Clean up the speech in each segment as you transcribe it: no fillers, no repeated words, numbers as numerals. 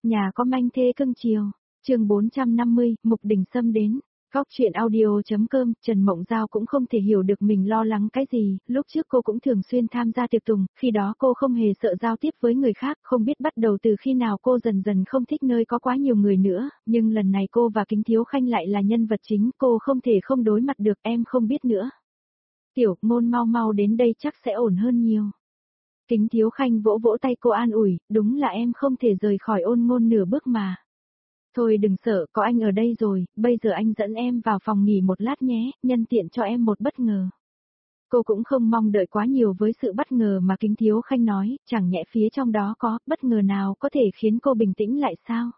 Nhà có manh thê cưng chiều. Chương 450, Mục Đình Sâm đến. Góc chuyện audio.com, Trần Mộng Giao cũng không thể hiểu được mình lo lắng cái gì, lúc trước cô cũng thường xuyên tham gia tiệc tùng, khi đó cô không hề sợ giao tiếp với người khác, không biết bắt đầu từ khi nào cô dần dần không thích nơi có quá nhiều người nữa, nhưng lần này cô và Kính Thiếu Khanh lại là nhân vật chính, cô không thể không đối mặt được, em không biết nữa. Tiểu Ngôn mau mau đến đây chắc sẽ ổn hơn nhiều. Kính Thiếu Khanh vỗ vỗ tay cô an ủi, đúng là em không thể rời khỏi Ôn Ngôn nửa bước mà. Thôi đừng sợ, có anh ở đây rồi, bây giờ anh dẫn em vào phòng nghỉ một lát nhé, nhân tiện cho em một bất ngờ. Cô cũng không mong đợi quá nhiều với sự bất ngờ mà Kính Thiếu Khanh nói, chẳng nhẽ phía trong đó có bất ngờ nào có thể khiến cô bình tĩnh lại sao?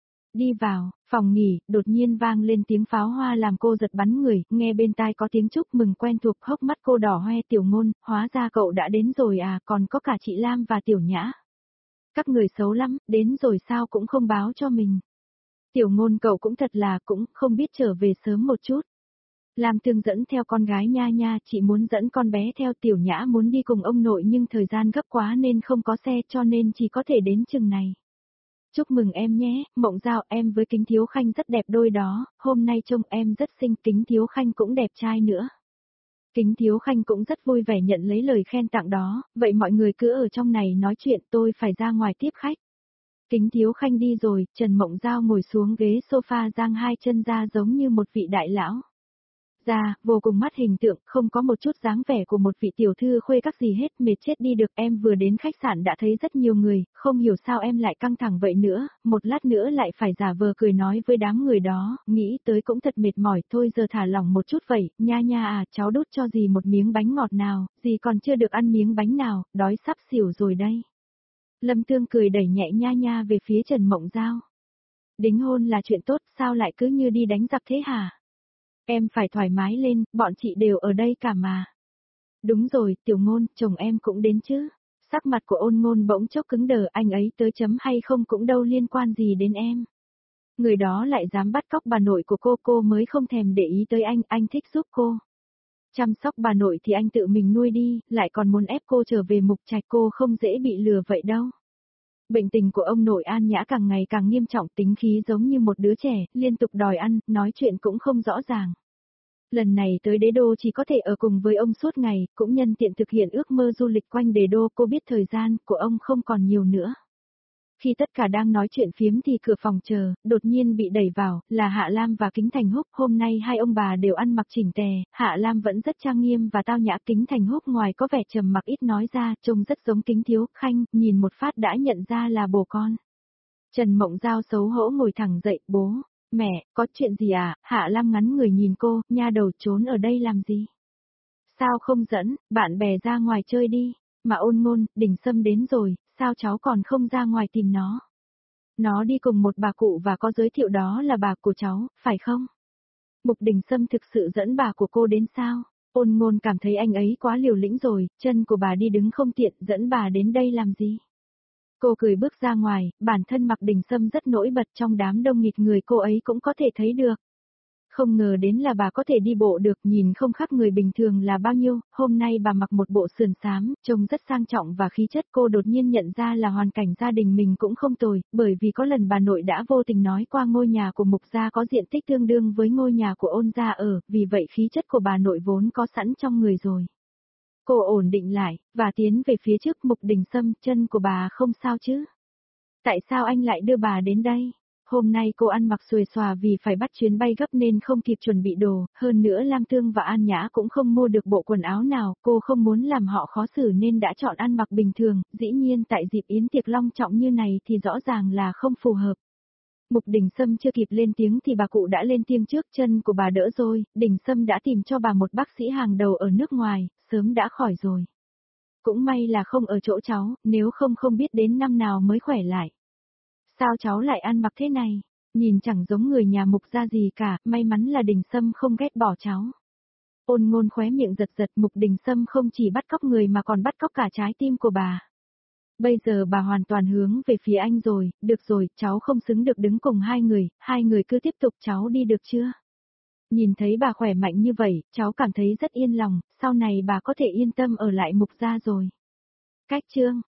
Đi vào, phòng nghỉ, đột nhiên vang lên tiếng pháo hoa làm cô giật bắn người, nghe bên tai có tiếng chúc mừng quen thuộc, hốc mắt cô đỏ hoe. Tiểu Ngôn, hóa ra cậu đã đến rồi à, còn có cả chị Lam và Tiểu Nhã. Các người xấu lắm, đến rồi sao cũng không báo cho mình. Tiểu Ngôn cậu cũng thật là cũng không biết trở về sớm một chút. Lam Thương dẫn theo con gái nha nha, chị muốn dẫn con bé theo. Tiểu Nhã muốn đi cùng ông nội nhưng thời gian gấp quá nên không có xe cho nên chỉ có thể đến chừng này. Chúc mừng em nhé, Mộng Giao, em với Kính Thiếu Khanh rất đẹp đôi đó, hôm nay trông em rất xinh, Kính Thiếu Khanh cũng đẹp trai nữa. Kính Thiếu Khanh cũng rất vui vẻ nhận lấy lời khen tặng đó, vậy mọi người cứ ở trong này nói chuyện, tôi phải ra ngoài tiếp khách. Kính Thiếu Khanh đi rồi, Trần Mộng Giao ngồi xuống ghế sofa giang hai chân ra giống như một vị đại lão. Ra, vô cùng mắt hình tượng, không có một chút dáng vẻ của một vị tiểu thư khuê các gì hết, mệt chết đi được. Em vừa đến khách sạn đã thấy rất nhiều người, không hiểu sao em lại căng thẳng vậy nữa, một lát nữa lại phải giả vờ cười nói với đám người đó, nghĩ tới cũng thật mệt mỏi. Thôi giờ thả lỏng một chút vậy, nha nha à, cháu đút cho dì một miếng bánh ngọt nào, dì còn chưa được ăn miếng bánh nào, đói sắp xỉu rồi đây. Lâm Tương cười đẩy nhẹ nha nha về phía Trần Mộng Giao. Đính hôn là chuyện tốt, sao lại cứ như đi đánh giặc thế hả? Em phải thoải mái lên, bọn chị đều ở đây cả mà. Đúng rồi, Tiểu Ngôn, chồng em cũng đến chứ. Sắc mặt của Ôn Ngôn bỗng chốc cứng đờ, anh ấy tới chấm hay không cũng đâu liên quan gì đến em. Người đó lại dám bắt cóc bà nội của cô mới không thèm để ý tới anh thích giúp cô. Chăm sóc bà nội thì anh tự mình nuôi đi, lại còn muốn ép cô trở về Mục Trạch, cô không dễ bị lừa vậy đâu. Bệnh tình của ông nội An Nhã càng ngày càng nghiêm trọng, tính khí giống như một đứa trẻ, liên tục đòi ăn, nói chuyện cũng không rõ ràng. Lần này tới Đế Đô chỉ có thể ở cùng với ông suốt ngày, cũng nhân tiện thực hiện ước mơ du lịch quanh Đế Đô. Cô biết thời gian của ông không còn nhiều nữa. Khi tất cả đang nói chuyện phiếm thì cửa phòng chờ, đột nhiên bị đẩy vào, là Hạ Lam và Kính Thành Húc. Hôm nay hai ông bà đều ăn mặc chỉnh tề, Hạ Lam vẫn rất trang nghiêm và tao nhã. Kính Thành Húc ngoài có vẻ trầm mặc ít nói ra, trông rất giống Kính Thiếu Khanh, nhìn một phát đã nhận ra là bồ con. Trần Mộng Giao xấu hổ ngồi thẳng dậy, bố, mẹ, có chuyện gì à? Hạ Lam ngắn người nhìn cô, nha đầu trốn ở đây làm gì? Sao không dẫn, bạn bè ra ngoài chơi đi, mà Ôn Ngôn, Đình Sâm đến rồi, sao cháu còn không ra ngoài tìm nó? Nó đi cùng một bà cụ và có giới thiệu đó là bà của cháu, phải không? Mục Đình Sâm thực sự dẫn bà của cô đến sao? Ôn Ngôn cảm thấy anh ấy quá liều lĩnh rồi, chân của bà đi đứng không tiện, dẫn bà đến đây làm gì? Cô cười bước ra ngoài, bản thân Mạc Đình Sâm rất nổi bật trong đám đông nghịt người, cô ấy cũng có thể thấy được. Không ngờ đến là bà có thể đi bộ được, nhìn không khác người bình thường là bao nhiêu. Hôm nay bà mặc một bộ sườn xám, trông rất sang trọng và khí chất. Cô đột nhiên nhận ra là hoàn cảnh gia đình mình cũng không tồi, bởi vì có lần bà nội đã vô tình nói qua ngôi nhà của Mục gia có diện tích tương đương với ngôi nhà của Ôn gia ở, vì vậy khí chất của bà nội vốn có sẵn trong người rồi. Cô ổn định lại, và tiến về phía trước. Mục Đình Sâm, chân của bà không sao chứ? Tại sao anh lại đưa bà đến đây? Hôm nay cô ăn mặc xuề xòa vì phải bắt chuyến bay gấp nên không kịp chuẩn bị đồ, hơn nữa Lam Thương và An Nhã cũng không mua được bộ quần áo nào, cô không muốn làm họ khó xử nên đã chọn ăn mặc bình thường, dĩ nhiên tại dịp yến tiệc long trọng như này thì rõ ràng là không phù hợp. Mục Đình Sâm chưa kịp lên tiếng thì bà cụ đã lên tiếng trước, chân của bà đỡ rồi, Đình Sâm đã tìm cho bà một bác sĩ hàng đầu ở nước ngoài, sớm đã khỏi rồi. Cũng may là không ở chỗ cháu, nếu không không biết đến năm nào mới khỏe lại. Sao cháu lại ăn mặc thế này? Nhìn chẳng giống người nhà Mục gia gì cả, may mắn là Đình Sâm không ghét bỏ cháu. Ôn Ngôn khóe miệng giật giật, Mục Đình Sâm không chỉ bắt cóc người mà còn bắt cóc cả trái tim của bà. Bây giờ bà hoàn toàn hướng về phía anh rồi, được rồi, cháu không xứng được đứng cùng hai người cứ tiếp tục, cháu đi được chưa? Nhìn thấy bà khỏe mạnh như vậy, cháu cảm thấy rất yên lòng, sau này bà có thể yên tâm ở lại Mục gia rồi. Cách chương